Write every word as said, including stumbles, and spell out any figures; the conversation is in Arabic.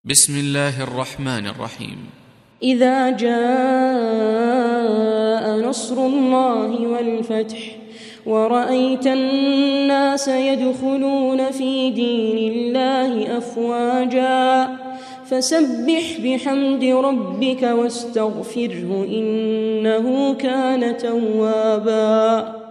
بسم الله الرحمن الرحيم. إذا جاء نصر الله والفتح ورأيت الناس يدخلون في دين الله أفواجا فسبح بحمد ربك واستغفره إنه كان توابا.